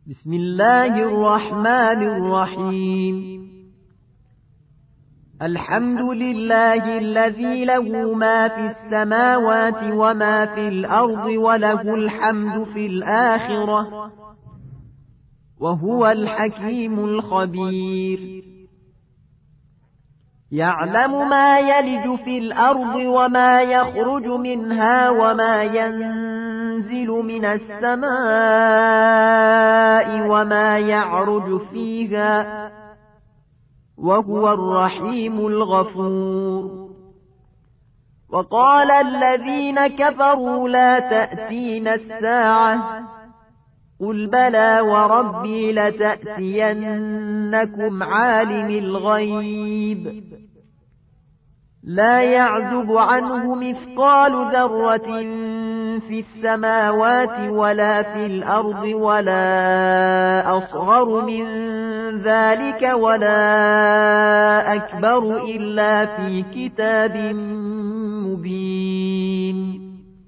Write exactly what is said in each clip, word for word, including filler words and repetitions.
بسم الله الرحمن الرحيم. الحمد لله الذي له ما في السماوات وما في الأرض وله الحمد في الآخرة وهو الحكيم الخبير. يعلم ما يلج في الأرض وما يخرج منها وما ينزل من السماء وما يعرج فيها وهو الرحيم الغفور. وقال الذين كفروا لا تأتينا الساعة قل بلى وربي لتأتينكم عالم الغيب لا يعزب عنه مثقال ذرة في السماوات ولا في الأرض ولا أصغر من ذلك ولا أكبر إلا في كتاب مبين.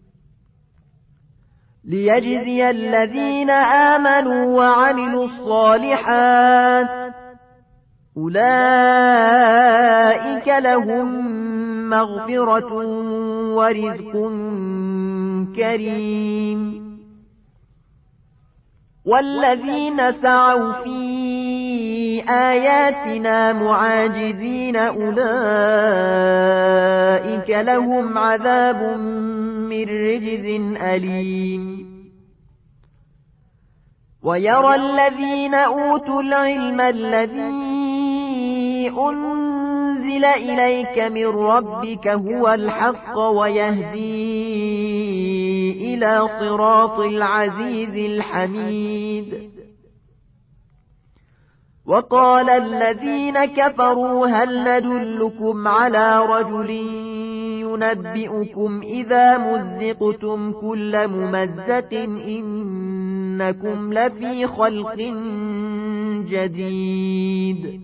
ليجزي الذين آمنوا وعملوا الصالحات أولئك لهم مغفرة ورزق كريم. والذين سعوا في آياتنا معاجزين أولئك لهم عذاب من رجز أليم. ويرى الذين أوتوا العلم الذي أنزل إليك من ربك هو الحق ويهدي إلى صراط العزيز الحميد. وقال الذين كفروا هل ندلكم على رجل ينبئكم إذا مزقتم كل ممزق إنكم لفي خلق جديد.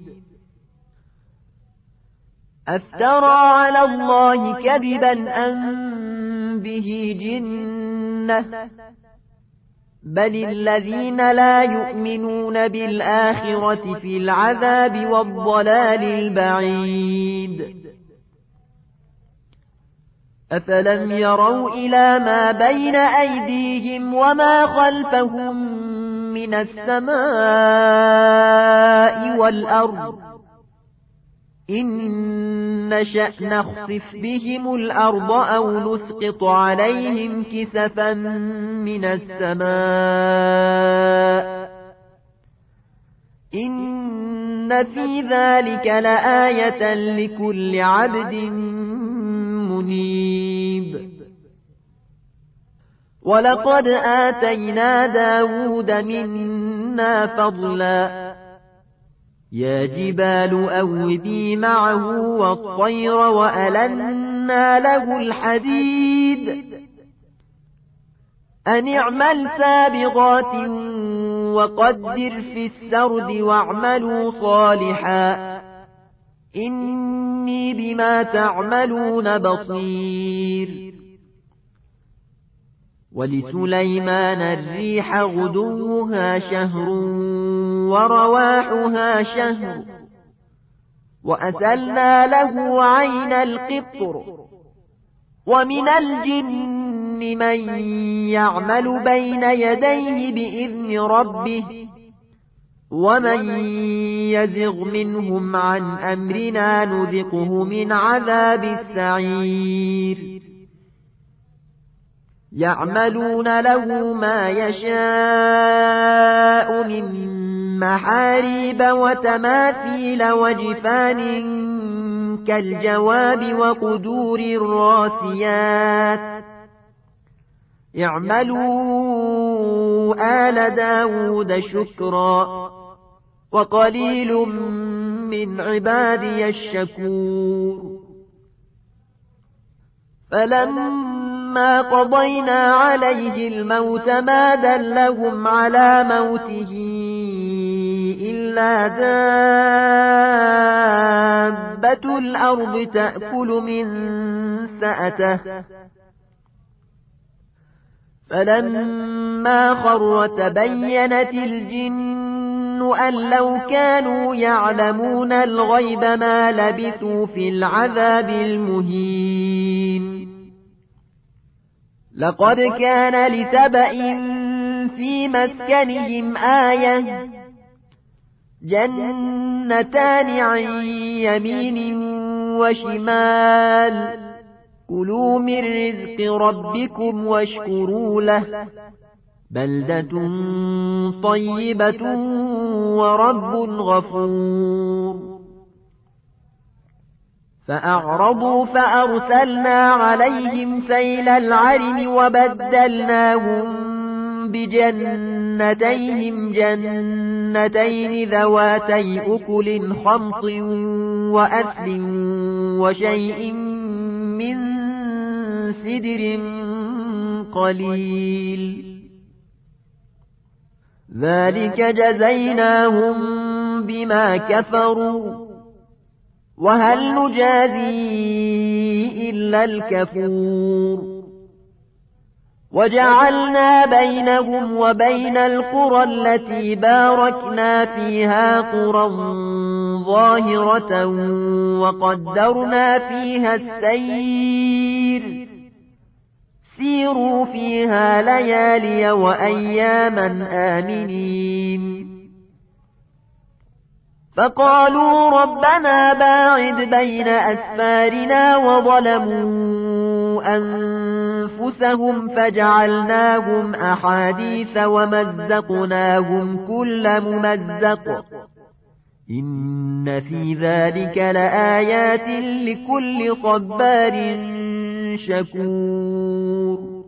أفترى على الله كذبا أم به جنة بل الذين لا يؤمنون بالآخرة في العذاب والضلال البعيد. أفلم يروا إلى ما بين أيديهم وما خلفهم من السماء والأرض إن نشأ نخسف بهم الأرض أو نسقط عليهم كسفا من السماء إن في ذلك لآية لكل عبد منيب. ولقد آتينا داود منا فضلا يا جبال أوبي معه والطير وألنا له الحديد أن اعمل سابغات وقدر في السرد واعملوا صالحا إني بما تعملون بصير. ولسليمان الريح غدوها شهر ورواحها شهر وأسلنا له عين القطر. ومن الجن من يعمل بين يديه بإذن ربه ومن يزغ منهم عن أمرنا نذقه من عذاب السعير. يعملون له ما يشاء من محاريب وتماثيل وجفان كالجواب وقدور الراسيات اعملوا آل داود شكرا وقليل من عبادي الشكور. فلما قضينا عليه الموت ما دلهم على موته إلا دابة الأرض تأكل من سأته فلما خر تبينت الجن أن لو كانوا يعلمون الغيب ما لبثوا في العذاب المهين. لقد كان لسبأ في مسكنهم آية، جنتان عن يمين وشمال، كلوا من رزق ربكم واشكروا له، بلدة طيبة ورب غفور. فأعرضوا فأرسلنا عليهم سيل العرم وبدلناهم بجنتيهم جنتين ذواتي أكل خمط وأثل وشيء من سدر قليل، ذلك جزيناهم بما كفروا، وهل نجازي إلا الكفور. وجعلنا بينهم وبين القرى التي باركنا فيها قرى ظاهرة وقدرنا فيها السير، سيروا فيها ليالي وأياما آمنين. فقالوا ربنا باعد بين أسفارنا وظلموا أنفسهم فجعلناهم أحاديث ومزقناهم كل ممزق، إن في ذلك لآيات لكل صبار شكور.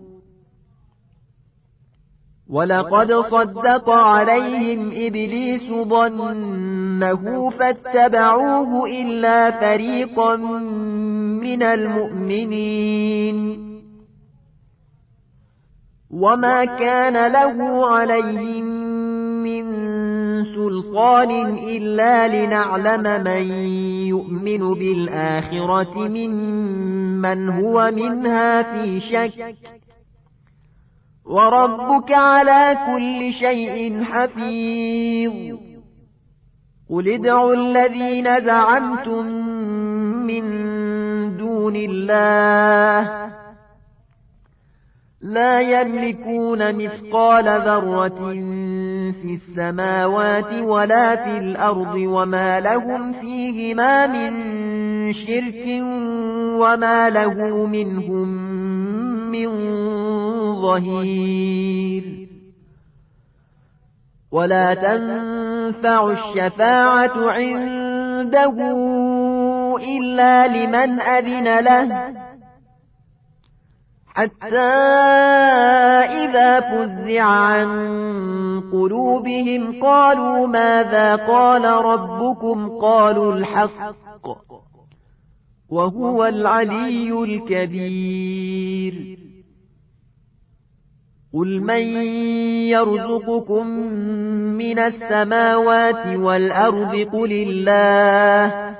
ولقد صدق عليهم إبليس ظنه فاتبعوه إلا فريقا من المؤمنين، وما كان له عليهم من سلطان إلا لنعلم من يؤمن بالآخرة ممن هو منها في شك، وربك على كل شيء حفيظ. قل ادعوا الذين زعمتم من دون الله لا يملكون مثقال ذرة في السماوات ولا في الأرض، وما لهم فيهما من شرك وما له منهم من ظهير. ولا تنفع الشفاعة عنده إلا لمن أذن له، حتى إذا فزع عن قلوبهم قالوا ماذا قال ربكم، قالوا الحق وهو العلي الكبير. قل من يرزقكم من السماوات والأرض قل الله،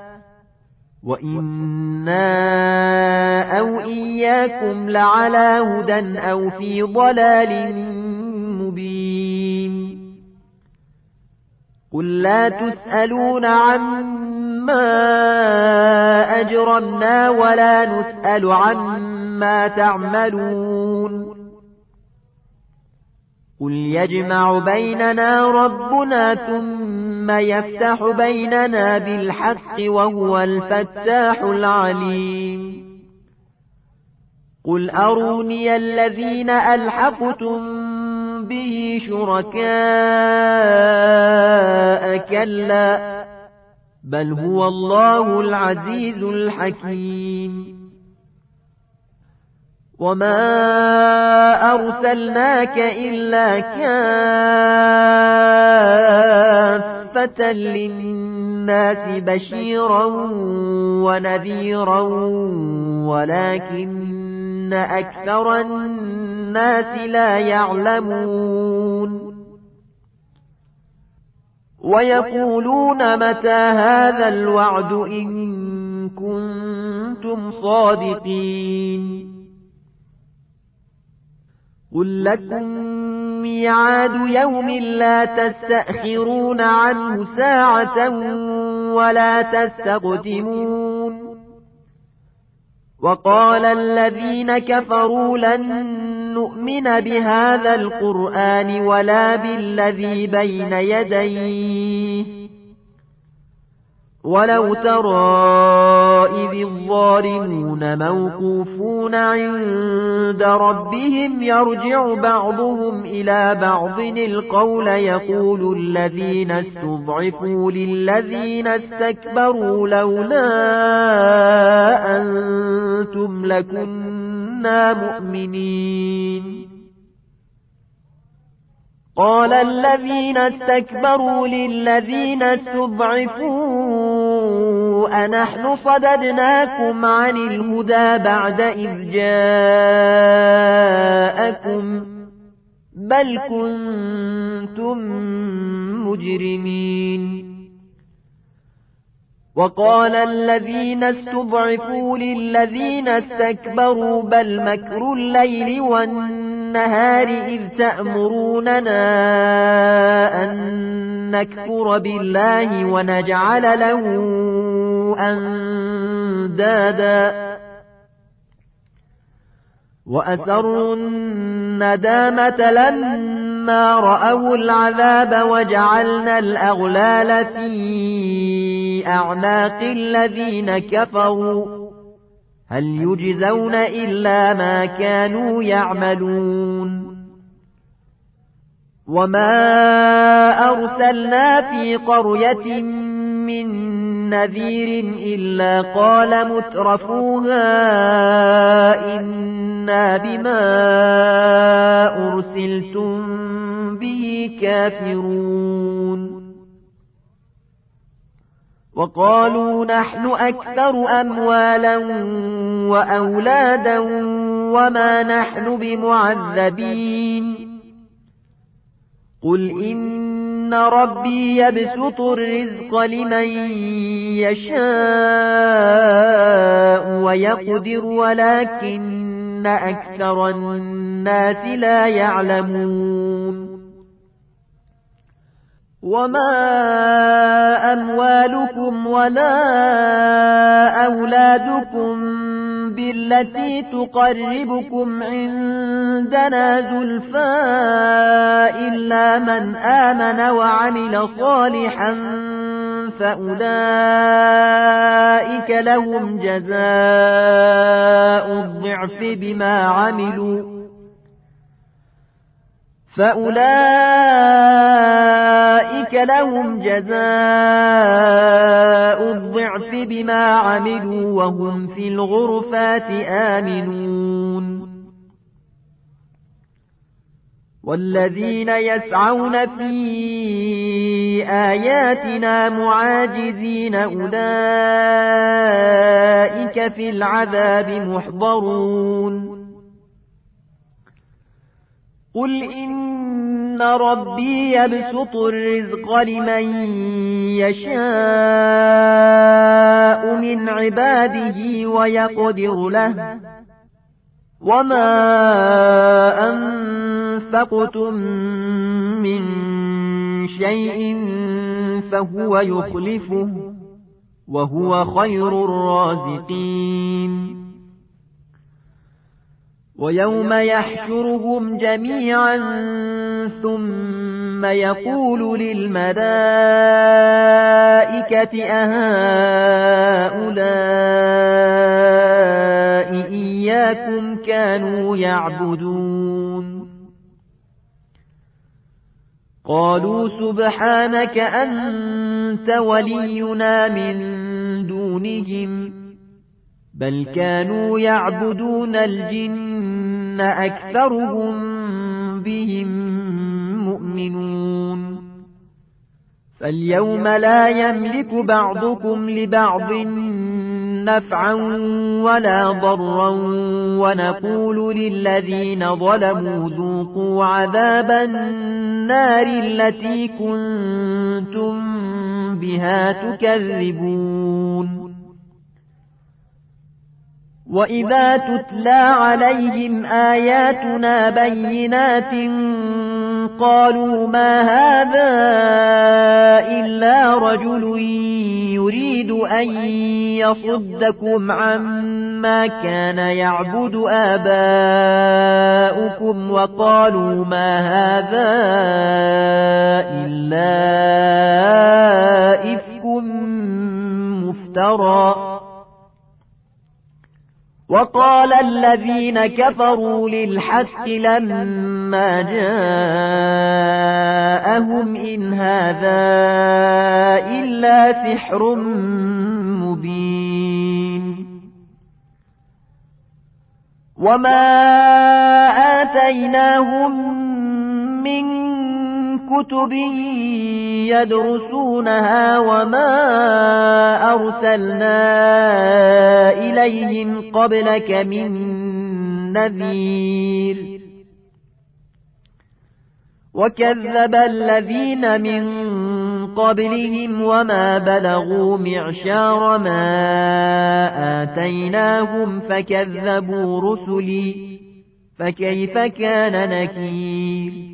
وإنا أو إياكم لعلى هدى أو في ضلال مبين. قل لا تسألون عما أجرمنا ولا نسأل عما تعملون. قل يجمع بيننا ربنا ثم يفتح بيننا بالحق وهو الفتاح العليم. قل أروني الذين ألحقتم به شركاء كلا بل هو الله العزيز الحكيم. وما أرسلناك إلا كافة للناس بشيرا ونذيرا ولكن أكثر الناس لا يعلمون. ويقولون متى هذا الوعد إن كنتم صادقين. قل لكم ميعاد يوم لا تستأخرون عنه ساعة ولا تستقدمون وقال الذين كفروا لن نؤمن بهذا القرآن ولا بالذي بين يديه ولو ترى إذ الظالمون موقوفون عند ربهم يرجع بعضهم إلى بعض القول يقول الذين استضعفوا للذين استكبروا لولا أنتم لكنا مؤمنين قال الذين استكبروا للذين استضعفوا أنحن صددناكم عن الهدى بعد إذ جاءكم بل كنتم مجرمين وقال الذين استضعفوا للذين استكبروا بل مكر الليل والنهار إذ تأمروننا أن نكفر بالله ونجعل له أندادا وأسروا الندامة لما رأوا العذاب وجعلنا الأغلال في أعناق الذين كفروا هل يجزون إلا ما كانوا يعملون وما أرسلنا في قرية من نذير إلا قال مترفوها إنا بما أرسلتم به كافرون وقالوا نحن أكثر أموالا وأولادا وما نحن بمعذبين قل إن ربي يبسط الرزق لمن يشاء ويقدر ولكن أكثر الناس لا يعلمون وما أموالكم ولا أولادكم بالتي تقربكم عندنا زلفى إلا من آمن وعمل صالحا فأولئك لهم جزاء الضعف بما عملوا فأولئك لهم جزاء الضعف بما عملوا وهم في الغرفات آمنون والذين يسعون في آياتنا معاجزين أولئك في العذاب محضرون قل إن ربي يبسط الرزق لمن يشاء من عباده ويقدر له وما أنفقتم من شيء فهو يخلفه وهو خير الرازقين ويوم يحشرهم جميعا ثم يقول للملائكة أهؤلاء إياكم كانوا يعبدون قالوا سبحانك أنت ولينا من دونهم بل كانوا يعبدون الجن أكثرهم بهم مؤمنون فاليوم لا يملك بعضكم لبعض نفعا ولا ضرا ونقول للذين ظلموا ذوقوا عذاب النار التي كنتم بها تكذبون وَإِذَا تُتْلَى عَلَيْهِمْ آيَاتُنَا بَيِّنَاتٍ قَالُوا مَا هَذَا إِلَّا رَجُلٌ يُرِيدُ أَن يَصُدَّكُمْ عَمَّا كَانَ يَعْبُدُ آبَاؤُكُمْ وَقَالُوا مَا هَذَا إِلَّا إِفْكٌ مُفْتَرًى. وَقَالَ الَّذِينَ كَفَرُوا لِلْحَقِّ لَمَّا جَاءَهُمْ إِنْ هَذَا إِلَّا سِحْرٌ مُبِينٌ. وَمَا آتَيْنَاهُمْ مِنْ كُتُبٍ يَدْرُسُونَهَا وَمَا أَرْسَلْنَا إِلَيْهِمْ قَبْلَكَ مِنْ نَذِيرٍ. وَكَذَّبَ الَّذِينَ مِنْ قَبْلِهِمْ وَمَا بَلَغُوا مِعْشَارَ مَا آتَيْنَاهُمْ فَكَذَّبُوا رُسُلِي فَكَيْفَ كَانَ نَكِيرِ.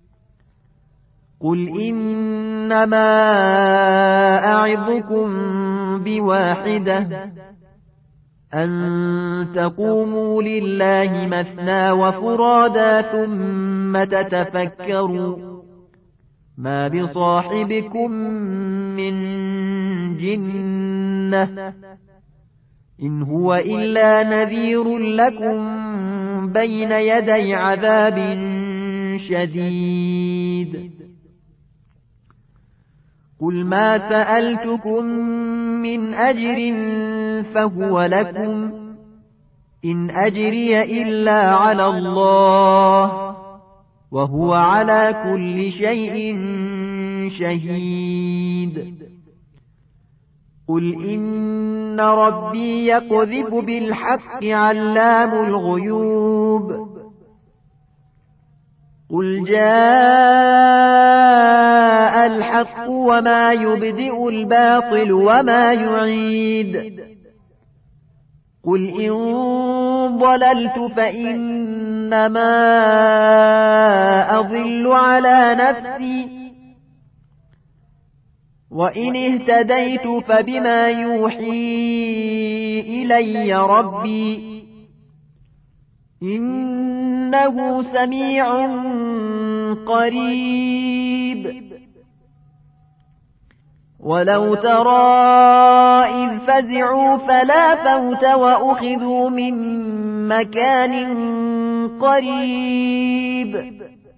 قُلْ إِنَّمَا أَعِظُكُمْ بِوَاحِدَةٍ أَن تَقُومُوا لِلَّهِ مَثْنَى وَفُرَادَى ثُمَّ تَتَفَكَّرُوا مَا بِصَاحِبِكُم مِّن جِنَّةٍ إِنْ هُوَ إِلَّا نَذِيرٌ لَكُمْ بَيْنَ يَدَيْ عَذَابٍ شَدِيدٍ. قُلْ مَا سَأَلْتُكُم مِّنْ أَجْرٍ فَهُوَ لَكُمْ إِنْ أَجْرِيَ إِلَّا عَلَى اللَّهِ وَهُوَ عَلَى كُلِّ شَيْءٍ شَهِيدٌ. قُلْ إِنَّ رَبِّي يَقْذِفُ بِالْحَقِّ عَلَّامُ الْغُيُوبِ. قُلْ جَاءَ الْحَقُّ وَمَا يُبْدِئُ الْبَاطِلُ وَمَا يُعِيدُ. قُلْ إِن ضَلَلْتُ فَإِنَّمَا أَضِلُّ عَلَى نَفْسِي وَإِنِ اهْتَدَيْتُ فَبِمَا يُوحِي إِلَيَّ رَبِّي إِنَّهُ سَمِيعٌ قَرِيبٌ. وَلَوْ تَرَىٰ إِذْ فَزِعُوا فَلَا فَوْتَ وَأُخِذُوا مِن مَّكَانٍ قَرِيبٍ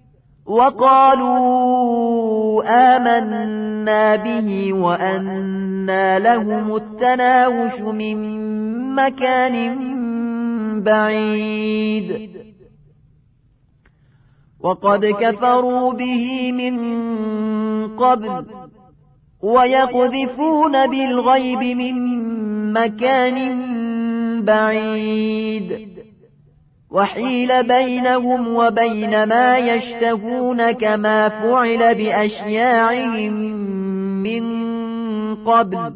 وَقَالُوا آمَنَّا بِهِ وَأَنَّىٰ لَهُمُ التَّنَاوُشُ مِن مَّكَانٍ بَعِيدٍ. وَقَدْ كَفَرُوا بِهِ مِن قَبْلُ وَيَقْذِفُونَ بِالْغَيْبِ مِن مَّكَانٍ بَعِيدٍ. وَحِيلَ بَيْنَهُمْ وَبَيْنَ مَا يَشْتَهُونَ كَمَا فُعِلَ بِأَشْيَاعِهِم مِّن قَبْلُ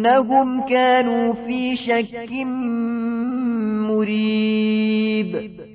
إِنَّهُمْ كَانُوا فِي شَكٍّ مُّرِيبٍ.